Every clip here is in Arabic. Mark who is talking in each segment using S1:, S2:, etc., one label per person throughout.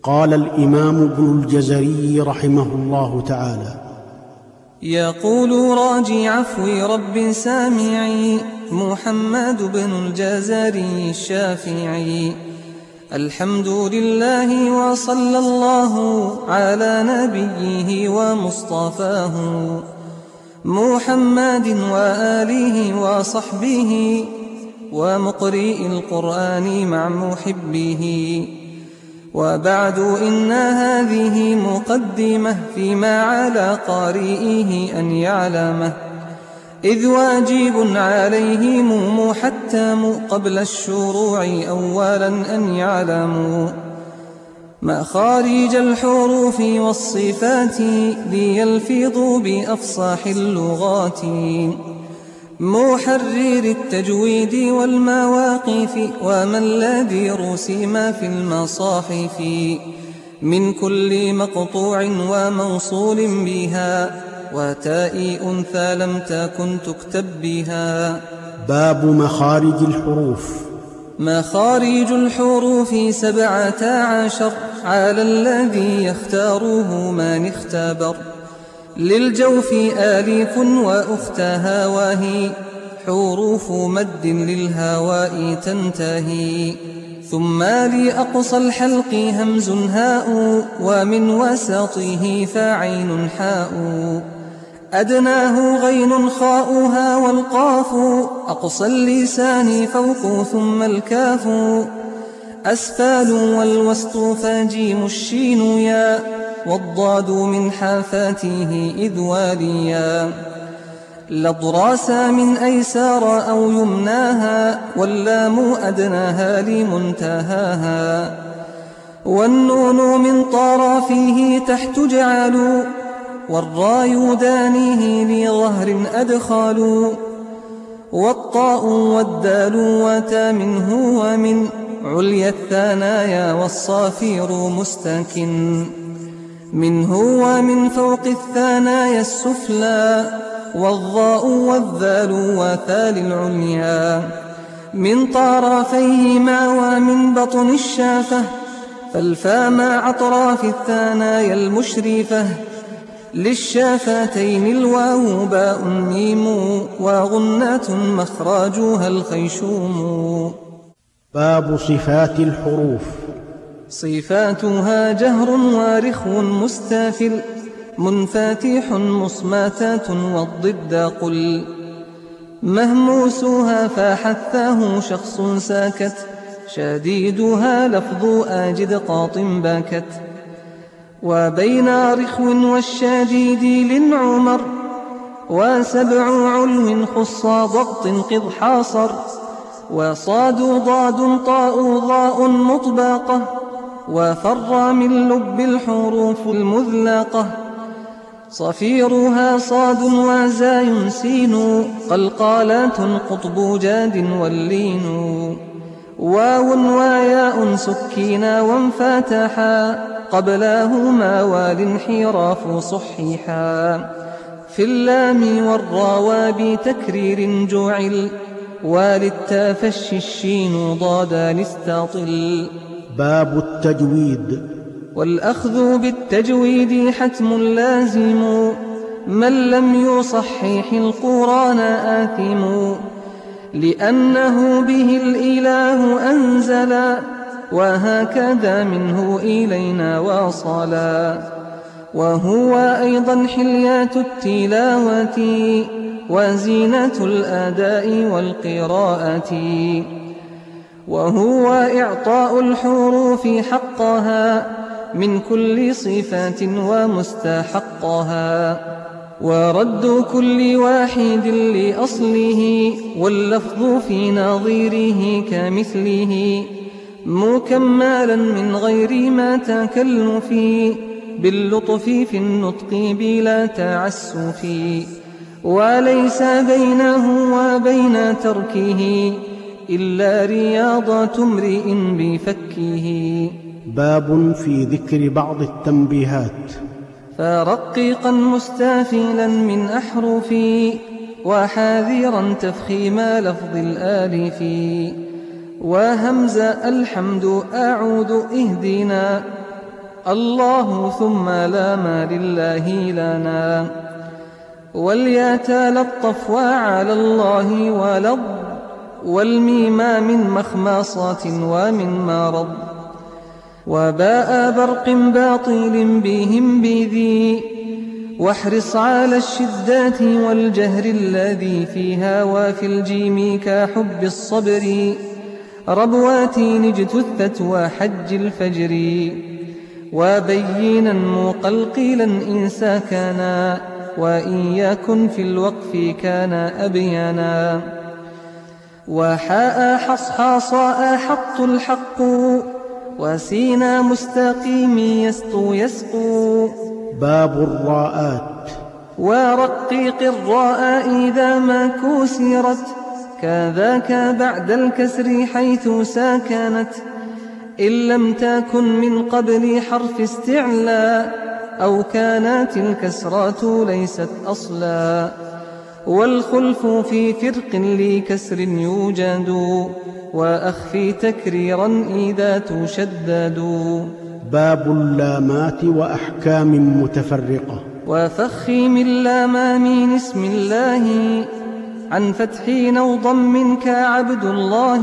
S1: قال الإمام ابن الجزري رحمه الله تعالى:
S2: يقول راجي عفو رب سامعي محمد بن الجزري الشافعي: الحمد لله وصلى الله على نبيه ومصطفاه محمد وآله وصحبه ومقرئ القرآن مع محبه. وبعد إن هذه مقدمة فيما على قارئه أن يعلمه، إذ واجب عليهم محتم قبل الشروع أولا أن يعلموا مخارج الحروف والصفات ليلفظوا بأفصاح اللغات، محرر التجويد والمواقف وما الذي رسم في المصاحف من كل مقطوع وموصول بها وتاء أنثى لم تكن تكتب بها.
S1: باب مخارج الحروف.
S2: مخارج الحروف 17 على الذي يختاره من اختبر، للجوف آليف وأختها وهي حروف مد للهواء تنتهي، ثم لأقصى الحلق همز هاء ومن وسطه فعين حاء، أدناه غين خاؤها والقاف، أقصى اللسان فوق ثم الكاف، أسفال والوسط فجيم الشين يا، والضاد من حافاته إذ واليا، لضراس من أيسار أو يمناها، واللام أدناها لمنتهاها، والنون من طرفه تحت جعلوا، والراء دانيه لظهر أدخلوا، والطاء والدال وتا منه ومن عليا الثنايا والصافير مستكن، منه ومن فوق الثنايا السفلى، والضاء والذال وثال العليا، من طرفيهما ومن بطن الشافة، فالفاء مع أطراف الثنايا المشرفة، للشافتين الواو باء ميم، وغنة مخرجها الخيشوم.
S1: باب صفات الحروف.
S2: صفاتها جهر ورخو مستافل، منفاتح مصماتات والضد قل، مهموسها فحثاه شخص ساكت، شديدها لفظ آجد قاط باكت، وبين رخو والشديد للعمر، وسبع علو خص ضغط قض حاصر، وصاد ضاد طاء ضاء مطباقة، وفر من لب الحروف المذلقة، صفيرها صاد وزاي سين، قلقالات قطب جاد واللين، واو وياء سكينا وانفتحا، قبلاهما والانحراف صحيحا، في اللام والراء بتكرير جعل، وللتافش الشين ضادا لاستطل.
S1: باب التجويد.
S2: والأخذ بالتجويد حتم لازم، من لم يصحح القرآن آثم، لأنه به الإله أنزلا، وهكذا منه إلينا واصلا، وهو أيضا حليات التلاوة، وزينة الأداء والقراءة، وهو إعطاء الحروف حقها من كل صفات ومستحقها، ورد كل واحد لأصله، واللفظ في نظيره كمثله، مكملا من غير ما تكلف، باللطف في النطق بلا تعسف، وليس بينه وبين تركه إلا رياضة امرئ بفكه.
S1: باب في ذكر بعض التنبيهات.
S2: فرقيقا مستافلا من أحرفي، وحاذرا تفخيم لفظ الآلف، وهمز الحمد أعود اهدنا، الله ثم لا ما لله لنا. والياتا للطف وعلى الله ولض، والميما من مخماصات ومن مرض. وباء برق باطل بهم بذي، واحرص على الشدات والجهر الذي فيها. وفي الجيم كحب الصبر، ربوات اجتثت وحج الفجر. وبينا مقلقلا إن ساكنا، وإن يكن في الوقف كان أبينا. وحاء حصحاصاء حط الحق، وسينا مستقيم يسطو يسقو.
S1: باب الراءات.
S2: ورقيق الراء إذا ما كسرت، كذاك بعد الكسر حيث ساكنت. إن لم تكن من قبل حرف استعلاء، أو كانت الكسرات ليست أصلا. والخلف في فرق لكسر يوجد، وأخفي تكريرا إذا تشدد.
S1: باب اللامات وأحكام متفرقة.
S2: وفخم اللام من اسم الله، عن فتح أو ضم كعبد الله.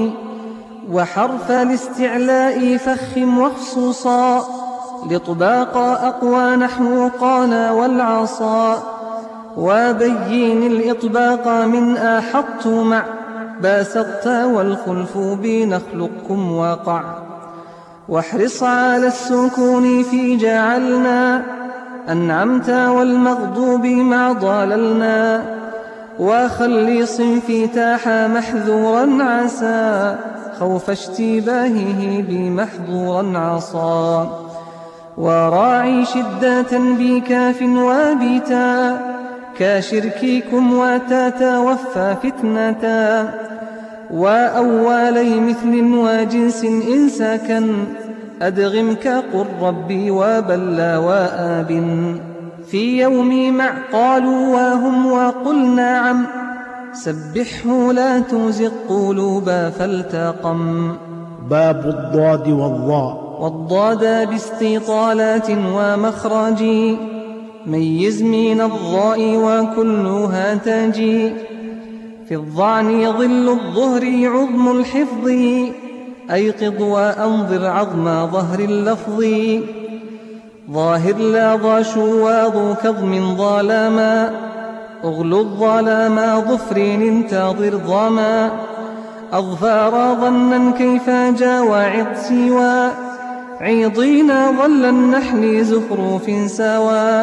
S2: وحرف الاستعلاء فخم وخصوصا، لطباق أقوى نحو قال والعصا. وبين الإطباق من أحط مع باسطت، والخلف بنخلقكم وقع. واحرص على السكون في جعلنا، أنعمت والمغضوب مع ضللنا. وخلي صنفي تاح محذورا عسى، خوف اشتباهه بمحظورا عصى. وراعي شدة بكاف وبتا، كشرككم وتتوفى فتنة. وأولي مثل وجنس إن سكن، أدغم كقل ربي وبلى وآب. في يوم مع قالوا وهم وقل نعم، سبحه لا تزغ قلوبا فالتقم.
S1: باب الضاد والضاء.
S2: والضاد باستطالات ومخرج، ميز من الضاء وكلها تجي. في الظعن ظل الظهر عظم الحفظ، أيقظ وأنظر عظم ظهر اللفظ. ظاهر لا ضا شواظ كظم ظلاما، أغلو الظلاما ظفر انتظر ظما. أظفار ظنا كيف جاوعظ سوى، عيضين ظل النحل زخرف سوا.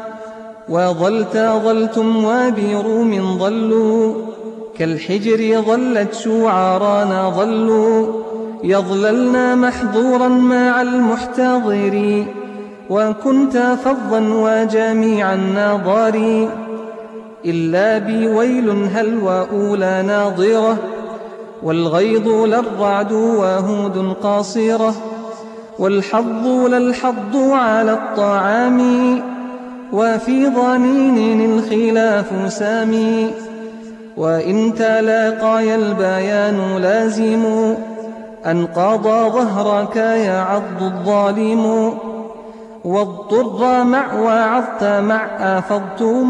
S2: وظلت ظلتم وبروم ظلوا، كالحجر ظلت شعرانا ظلوا. يظللنا محظورا مع المحتضر، وكنت فظا وجميع الناظر. إلا بويل هل وأولى ناظرة، والغيظ للرعد وهود قاصرة. والحظ للحظ على الطعام، وفي ضنين الخلاف سامي. وإن تلاقاي البيان لازم، أن قضى ظهرك يعض الظالم. واضطر مع وعظت مع أفضتم،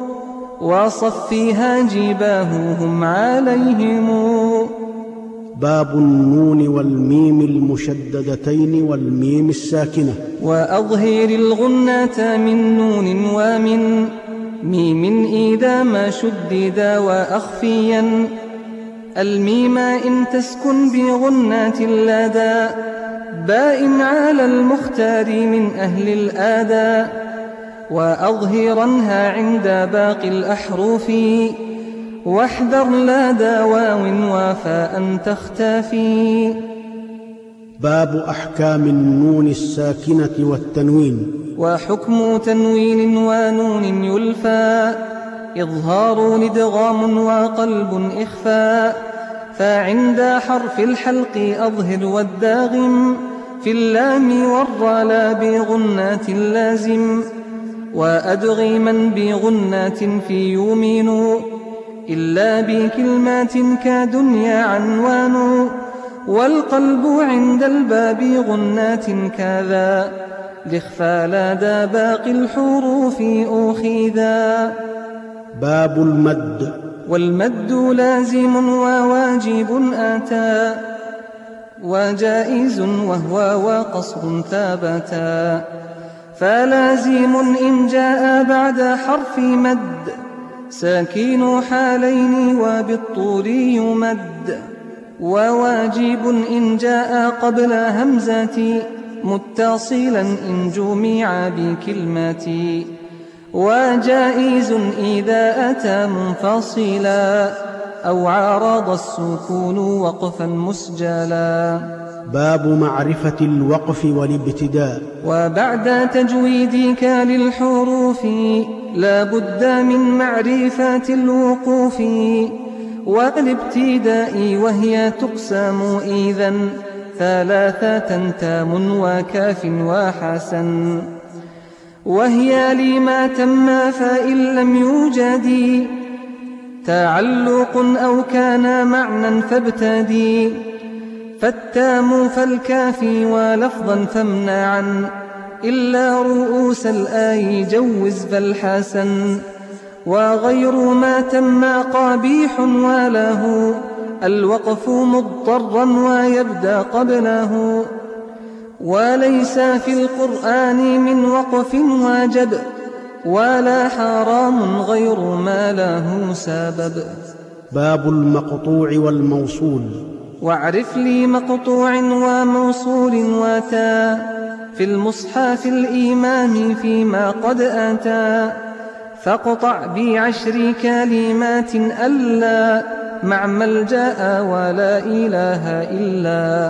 S2: وصفيها جباههم عليهم.
S1: باب النون والميم المشددتين والميم الساكنة.
S2: وأظهر الغنة من نون ومن ميم إذا ما شددا، وأخفيا الميم إن تسكن بغنة لدى باء على المختار من أهل الآداء. وأظهرنها عند باقي الأحرف، واحذر لدى واو وفاء تختفي.
S1: باب أحكام النون الساكنة والتنوين.
S2: وحكم تنوين ونون يلفى، إظهار ندغام وقلب إخفاء. فعند حرف الحلق أظهر والداغم، في اللام والراء بغنات اللازم. وأدغما بغنات في يمين، إلا بكلمات كدنيا عنوان. والقلب عند الباب غنات كذا لإخفى لدى باقي الحروف أخذا.
S1: باب المد.
S2: والمد لازم وواجب أتى وجائز وهو وقصر ثابتا. فلازم إن جاء بعد حرف مد ساكن حالين وبالطول يمد. وواجب إن جاء قبل همزة متصلا إن جمع بكلمة. وجائز إذا أتى منفصلا أو عارض السكون وقفا مسجلا.
S1: باب معرفة الوقف والابتداء.
S2: وبعد تجويدك للحروف لا بد من معرفة الوقوف والابتداء، وهي تقسم إذن ثلاثة تام وكاف وحسن. وهي لما تم فإن لم يوجد تعلق أو كان معنى فابتدي. فالتام فالكافي ولفظا فامنعا إلا رؤوس الآي جوز فالحسن. وغير ما تم قبيح وله الوقف مضطرا ويبدأ قبله. وليس في القرآن من وقف واجب ولا حرام غير ما له سبب.
S1: باب المقطوع والموصول.
S2: واعرف لي مقطوع وموصول وتا في المصحف الإمام فيما قد أتى. فاقطع ب10 كلمات ألا مع ملجأ ولا إله إلا.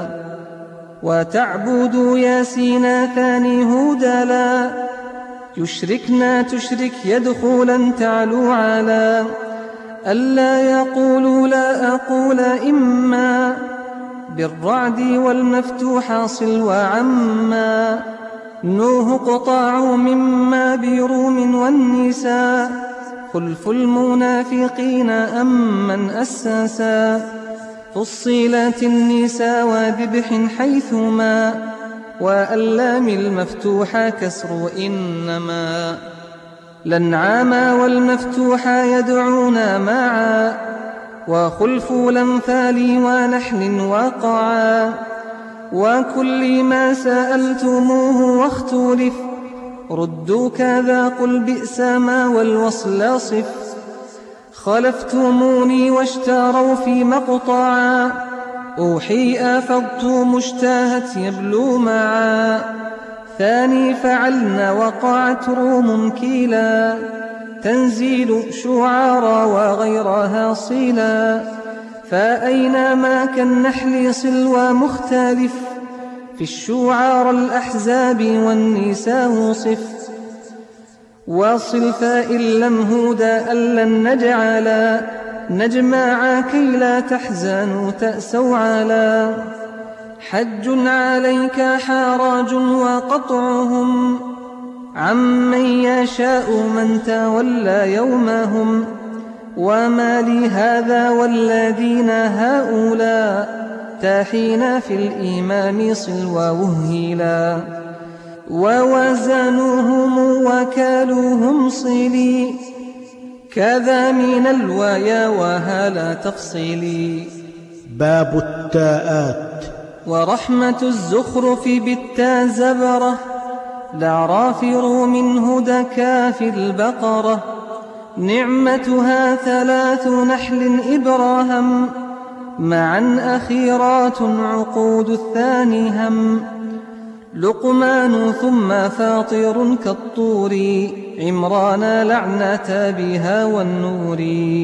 S2: وتعبد ياسين ثاني هدلا يشركنا تشرك يدخلا تعلو على. ألا يقول لا أقول إما بالرعد والمفتوح صل وعما. نوح قطاع مما بروم والنساء خلف المنافقين أمن أسسا. فصلت النساء وذبح حيثما وألام المفتوح كسر إنما. الأنعام والمفتوح يدعون معا وخلف الأمثال ونحل وقعا. وكل ما سألتموه واختلف ردوا كذا قل بئس ما والوصل صف. خلفتموني واشتروا في مقطعا أوحي أفضت مشتاهت يبلو معا. ثاني فعلنا وقعت روم كيلا تنزيل شعارا وغيرها صلا. فأينما كالنحل صل ومختلف في الشعار الأحزاب والنساء صف. وصل فإن لم هدى ألن نجعلا نجمع كي لا تحزنوا تأسوا على. حج عليك حراج وقطعهم عمن يشاء من تولى يومهم. وما لهذا والذين هؤلاء تاحين في الإمام صل ووهلا. ووزنوهم وكالوهم صلي كذا من الوايا وهلا تفصيلي.
S1: باب التاءات.
S2: ورحمة الزخرف بالتا زبرة الأعراف روم هدى كاف البقرة. نعمتها 3 نحل إبراهم معا أخيرات عقود الثاني هم. لقمان ثم فاطر كالطور عمران لعنة بها والنور.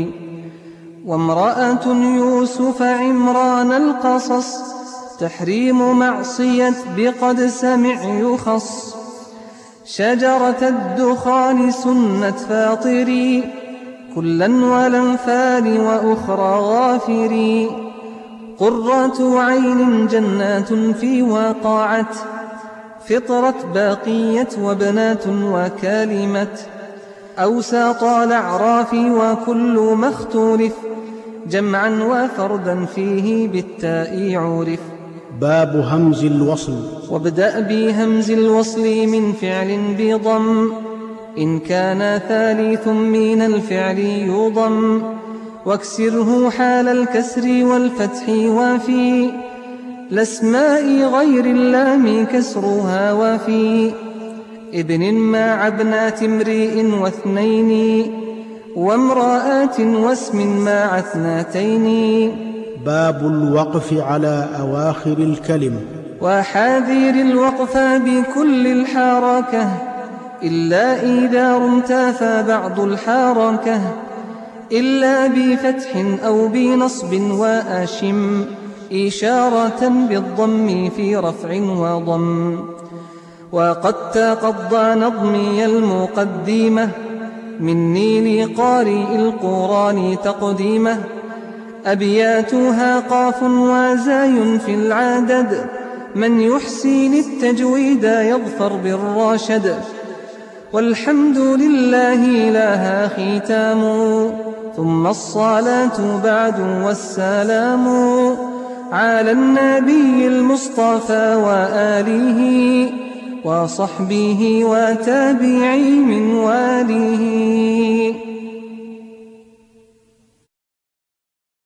S2: وامرأة يوسف عمران القصص تحريم معصية بقد سمع يخص. شجرة الدخان سنة فاطري كلا والأنفال وأخرى غافري. قرة عين جنات في وقعت فطرة باقية وبنات وكالمة. أوساط الأعراف وكل ما اختلف جمعا وفردا فيه بالتاء عرف.
S1: باب همز الوصل.
S2: وابدأ بهمز الوصل من فعل بضم إن كان ثالث من الفعل يضم، واكسره حال الكسر والفتح وفي الأسماء غير اللام كسرها وفي ابن مع ابنات امرئ واثنين وامرأات واسم مع اثنتين.
S1: باب الوقف على أواخر الكلم.
S2: وحاذر الوقف بكل الحركة إلا إذا رمت فبعض الحركة، إلا بفتح أو بنصب وأشم إشارة بالضم في رفع وضم. وقد تقضى نظمي المقدمة مني لقارئ القرآن تقديمه، أبياتها قاف وزاي في العدد، من يحسن التجويد يظفر بالرشد. والحمد لله لها ختام، ثم الصلاة بعد والسلام على النبي المصطفى وآله وصحبه وتابعي من واله.